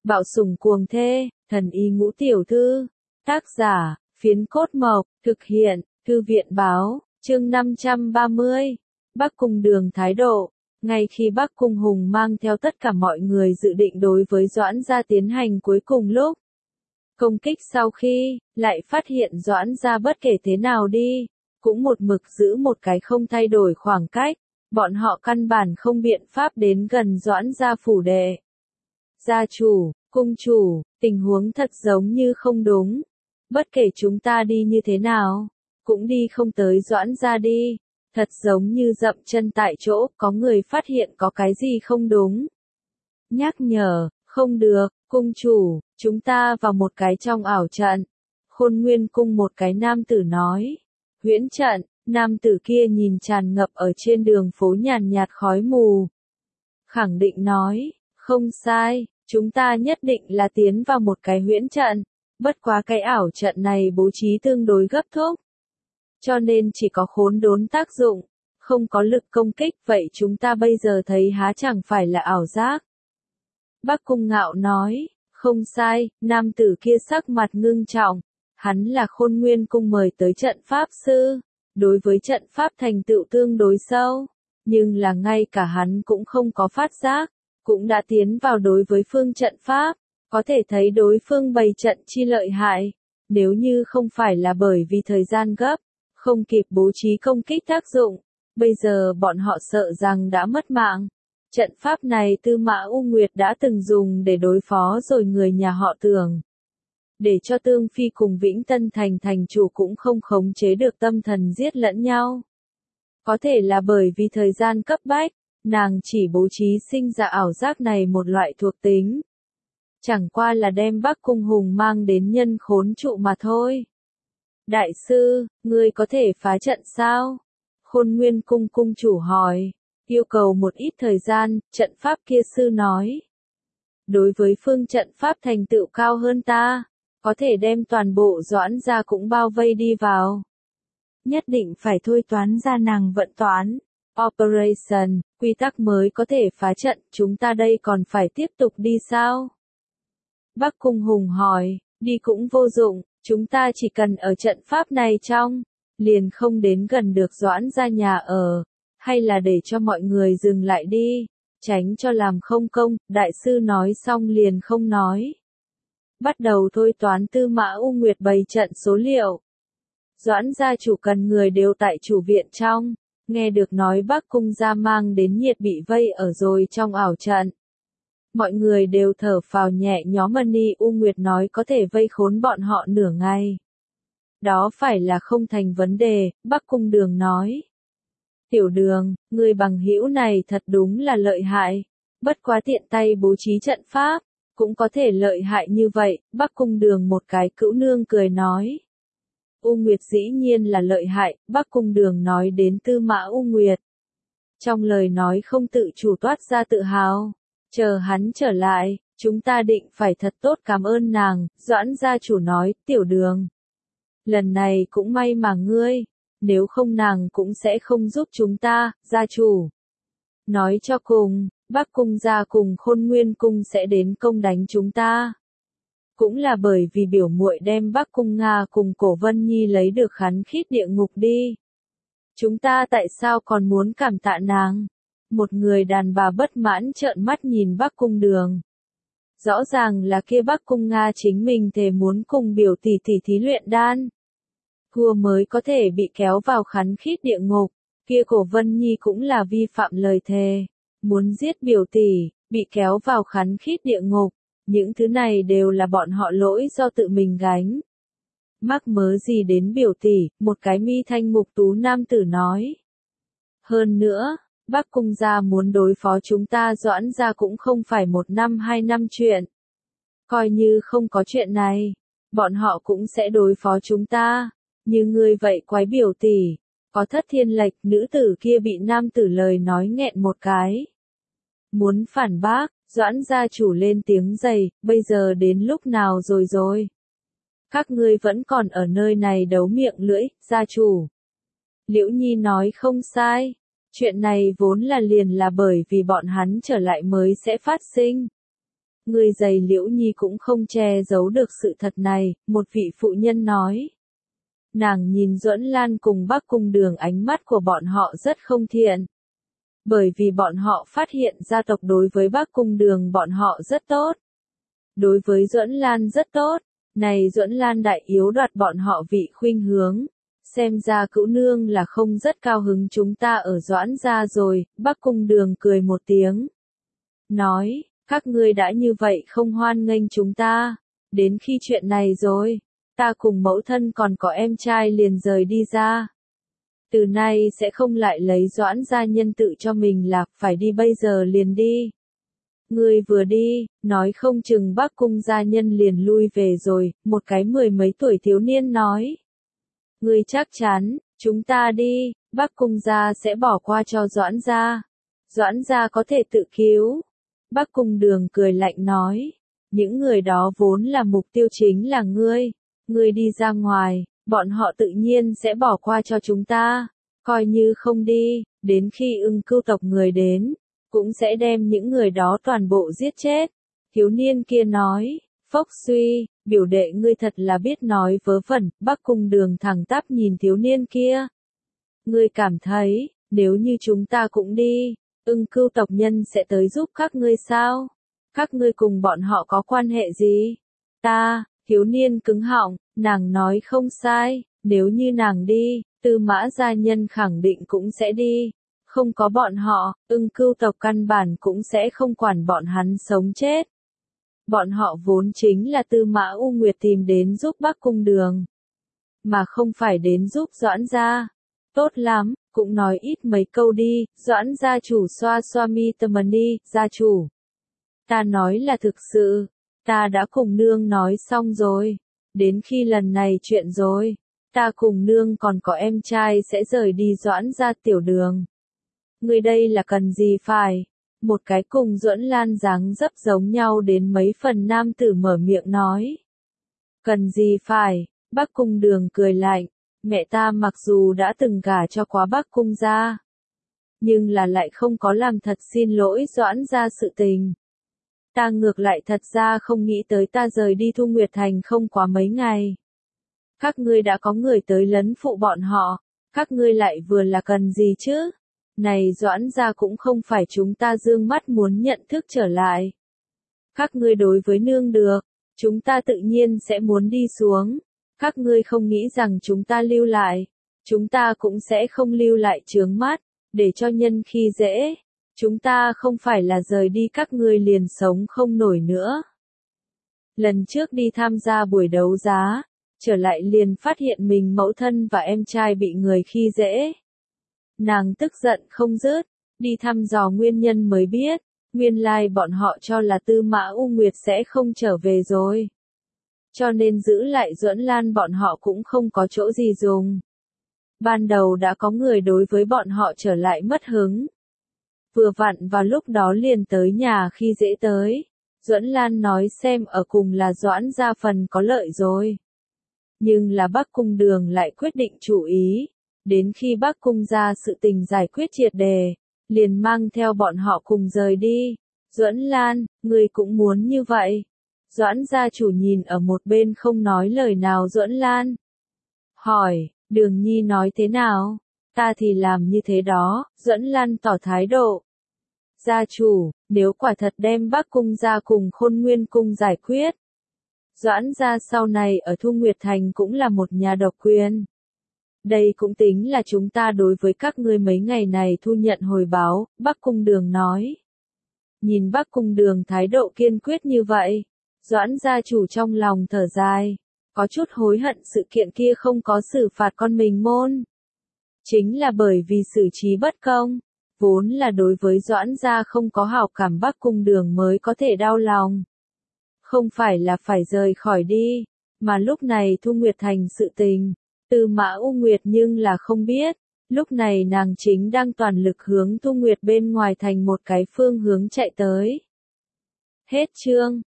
Bạo sủng cuồng thê, thần y ngũ tiểu thư. Tác giả, Phiến Cốt Mộc, thực hiện, Thư viện báo, chương 530. Bắc Cung Đường thái độ. Ngay khi Bắc Cung Hùng mang theo tất cả mọi người dự định đối với Doãn gia tiến hành cuối cùng lúc công kích, sau khi lại phát hiện Doãn gia bất kể thế nào đi, cũng một mực giữ một cái không thay đổi khoảng cách, bọn họ căn bản không biện pháp đến gần Doãn gia phủ đệ. Gia chủ, cung chủ, tình huống thật giống như không đúng. Bất kể chúng ta đi như thế nào, cũng đi không tới Doãn gia đi. Thật giống như dậm chân tại chỗ, có người phát hiện có cái gì không đúng. Nhắc nhở, không được, cung chủ, chúng ta vào một cái trong ảo trận. Khôn Nguyên cung một cái nam tử nói. Huyễn trận, nam tử kia nhìn tràn ngập ở trên đường phố nhàn nhạt khói mù. Khẳng định nói, không sai, chúng ta nhất định là tiến vào một cái huyễn trận. Bất quá cái ảo trận này bố trí tương đối gấp thúc. Cho nên chỉ có khốn đốn tác dụng, không có lực công kích, vậy chúng ta bây giờ thấy há chẳng phải là ảo giác. Bắc Cung Ngạo nói, không sai, nam tử kia sắc mặt ngưng trọng, hắn là Khôn Nguyên cung mời tới trận pháp sư, đối với trận pháp thành tựu tương đối sâu, nhưng là ngay cả hắn cũng không có phát giác, cũng đã tiến vào đối với phương trận pháp, có thể thấy đối phương bày trận chi lợi hại, nếu như không phải là bởi vì thời gian gấp, không kịp bố trí công kích tác dụng, bây giờ bọn họ sợ rằng đã mất mạng. Trận pháp này Tư Mã U Nguyệt đã từng dùng để đối phó rồi người nhà họ Tưởng. Để cho Tương Phi cùng Vĩnh Tân Thành thành chủ cũng không khống chế được tâm thần giết lẫn nhau. Có thể là bởi vì thời gian cấp bách, nàng chỉ bố trí sinh ra ảo giác này một loại thuộc tính. Chẳng qua là đem Bắc Cung Hùng mang đến nhân khốn trụ mà thôi. Đại sư, ngươi có thể phá trận sao? Khôn Nguyên cung cung chủ hỏi, yêu cầu một ít thời gian, trận pháp kia sư nói. Đối với phương trận pháp thành tựu cao hơn ta, có thể đem toàn bộ Doãn gia cũng bao vây đi vào. Nhất định phải thôi toán ra nàng vận toán. Operation, quy tắc mới có thể phá trận, chúng ta đây còn phải tiếp tục đi sao? Bắc Cung Hùng hỏi, đi cũng vô dụng, chúng ta chỉ cần ở trận pháp này trong, liền không đến gần được Doãn gia nhà ở, hay là để cho mọi người dừng lại đi, tránh cho làm không công, đại sư nói xong liền không nói. Bắt đầu thôi toán Tư Mã U Nguyệt bày trận số liệu. Doãn gia chủ cần người đều tại chủ viện trong, nghe được nói Bắc Cung gia mang đến nhiệt bị vây ở rồi trong ảo trận. Mọi người đều thở phào nhẹ nhõm, Mani U Nguyệt nói có thể vây khốn bọn họ nửa ngày. Đó phải là không thành vấn đề, Bắc Cung Đường nói. Tiểu Đường, người bằng hữu này thật đúng là lợi hại. Bất quá tiện tay bố trí trận pháp, cũng có thể lợi hại như vậy, Bắc Cung Đường một cái cữu nương cười nói. U Nguyệt dĩ nhiên là lợi hại, Bắc Cung Đường nói đến Tư Mã U Nguyệt. Trong lời nói không tự chủ toát ra tự hào. Chờ hắn trở lại, chúng ta định phải thật tốt cảm ơn nàng, Doãn gia chủ nói, Tiểu Đường. Lần này cũng may mà ngươi, nếu không nàng cũng sẽ không giúp chúng ta, gia chủ. Nói cho cùng, Bắc Cung gia cùng Khôn Nguyên cung sẽ đến công đánh chúng ta. Cũng là bởi vì biểu muội đem Bắc Cung Nga cùng Cổ Vân Nhi lấy được khán khít địa ngục đi. Chúng ta tại sao còn muốn cảm tạ nàng? Một người đàn bà bất mãn trợn mắt nhìn Bắc Cung Đường. Rõ ràng là kia Bắc Cung Nga chính mình thề muốn cùng biểu tỷ tỷ thí luyện đan. Thua mới có thể bị kéo vào khán khít địa ngục, kia Cổ Vân Nhi cũng là vi phạm lời thề. Muốn giết biểu tỷ, bị kéo vào khán khít địa ngục, những thứ này đều là bọn họ lỗi do tự mình gánh. Mắc mớ gì đến biểu tỷ, một cái mi thanh mục tú nam tử nói. Hơn nữa, Bắc Cung gia muốn đối phó chúng ta Doãn gia cũng không phải 1 năm 2 năm chuyện. Coi như không có chuyện này, bọn họ cũng sẽ đối phó chúng ta. Như ngươi vậy quái biểu tỷ, có thất thiên lệch, nữ tử kia bị nam tử lời nói nghẹn một cái. Muốn phản bác, Doãn gia chủ lên tiếng dày, bây giờ đến lúc nào rồi? Các ngươi vẫn còn ở nơi này đấu miệng lưỡi, gia chủ. Liễu Nhi nói không sai. Chuyện này vốn là liền là bởi vì bọn hắn trở lại mới sẽ phát sinh. Người giày Liễu Nhi cũng không che giấu được sự thật này, một vị phụ nhân nói. Nàng nhìn Duẫn Lan cùng Bắc Cung Đường, ánh mắt của bọn họ rất không thiện. Bởi vì bọn họ phát hiện gia tộc đối với Bắc Cung Đường bọn họ rất tốt. Đối với Duẫn Lan rất tốt, này Duẫn Lan đại yếu đoạt bọn họ vị khuynh hướng. Xem ra cữu nương là không rất cao hứng chúng ta ở Doãn gia rồi, Bắc Cung Đường cười một tiếng. Nói, các ngươi đã như vậy không hoan nghênh chúng ta. Đến khi chuyện này rồi, ta cùng mẫu thân còn có em trai liền rời đi ra. Từ nay sẽ không lại lấy Doãn gia nhân tự cho mình là phải đi bây giờ liền đi. Ngươi vừa đi, nói không chừng Bắc Cung gia nhân liền lui về rồi, một cái 10 mấy tuổi thiếu niên nói. Ngươi chắc chắn, chúng ta đi, Bắc Cung gia sẽ bỏ qua cho Doãn gia. Doãn gia có thể tự cứu. Bắc Cung Đường cười lạnh nói. Những người đó vốn là mục tiêu chính là ngươi. Ngươi đi ra ngoài, bọn họ tự nhiên sẽ bỏ qua cho chúng ta. Coi như không đi, đến khi Ưng Cưu tộc người đến, cũng sẽ đem những người đó toàn bộ giết chết. Thiếu niên kia nói, Phốc Suy, biểu đệ ngươi thật là biết nói vớ vẩn. Bắc Cung Đường thẳng tắp nhìn thiếu niên kia. Ngươi cảm thấy, nếu như chúng ta cũng đi, Ưng Cưu tộc nhân sẽ tới giúp các ngươi sao? Các ngươi cùng bọn họ có quan hệ gì? Thiếu niên cứng họng, nàng nói không sai, nếu như nàng đi, Tư Mã gia nhân khẳng định cũng sẽ đi. Không có bọn họ, Ưng Cưu tộc căn bản cũng sẽ không quản bọn hắn sống chết. Bọn họ vốn chính là Tư Mã U Nguyệt tìm đến giúp Bắc Cung Đường, mà không phải đến giúp Doãn gia. Tốt lắm, cũng nói ít mấy câu đi. Doãn gia chủ xoa xoa mi tâm ni, gia chủ. Ta nói là thực sự, ta đã cùng nương nói xong rồi. Đến khi lần này chuyện rồi, ta cùng nương còn có em trai sẽ rời đi Doãn gia tiểu đường. Người đây là cần gì phải? Một cái cùng Duẫn Lan dáng dấp giống nhau đến mấy phần nam tử mở miệng nói. Cần gì phải? Bắc Cung Đường cười lạnh. Mẹ ta mặc dù đã từng gả cho quá Bắc Cung gia, nhưng là lại không có làm thật xin lỗi Doãn gia sự tình. Ta ngược lại thật ra không nghĩ tới ta rời đi Thu Nguyệt Thành không quá mấy ngày. Các ngươi đã có người tới lấn phụ bọn họ, các ngươi lại vừa là cần gì chứ? Này Doãn gia cũng không phải chúng ta dương mắt muốn nhận thức trở lại. Các ngươi đối với nương được, chúng ta tự nhiên sẽ muốn đi xuống. Các ngươi không nghĩ rằng chúng ta lưu lại, chúng ta cũng sẽ không lưu lại chướng mắt, để cho nhân khi dễ. Chúng ta không phải là rời đi các ngươi liền sống không nổi nữa. Lần trước đi tham gia buổi đấu giá, trở lại liền phát hiện mình mẫu thân và em trai bị người khi dễ. Nàng tức giận không dứt, đi thăm dò nguyên nhân mới biết, nguyên lai bọn họ cho là Tư Mã U Nguyệt sẽ không trở về rồi. Cho nên giữ lại Duẫn Lan bọn họ cũng không có chỗ gì dùng. Ban đầu đã có người đối với bọn họ trở lại mất hứng. Vừa vặn vào lúc đó liền tới nhà khi dễ tới. Duẫn Lan nói xem ở cùng là Doãn gia phần có lợi rồi. Nhưng là Bắc Cung Đường lại quyết định chủ ý. Đến khi Bắc Cung gia sự tình giải quyết triệt đề, liền mang theo bọn họ cùng rời đi. Duẫn Lan, ngươi cũng muốn như vậy. Doãn gia chủ nhìn ở một bên không nói lời nào Duẫn Lan. Hỏi, Đường Nhi nói thế nào? Ta thì làm như thế đó, Duẫn Lan tỏ thái độ. Gia chủ, nếu quả thật đem Bắc Cung gia cùng Khôn Nguyên cung giải quyết, Doãn gia sau này ở Thu Nguyệt Thành cũng là một nhà độc quyền. Đây cũng tính là chúng ta đối với các ngươi mấy ngày này thu nhận hồi báo, Bắc Cung Đường nói. Nhìn Bắc Cung Đường thái độ kiên quyết như vậy, Doãn gia chủ trong lòng thở dài, có chút hối hận sự kiện kia không có xử phạt con mình môn. Chính là bởi vì xử trí bất công, vốn là đối với Doãn gia không có hảo cảm Bắc Cung Đường mới có thể đau lòng. Không phải là phải rời khỏi đi, mà lúc này Thu Nguyệt Thành sự tình, Tư Mã U Nguyệt nhưng là không biết, lúc này nàng chính đang toàn lực hướng Thu Nguyệt bên ngoài thành một cái phương hướng chạy tới. Hết chương.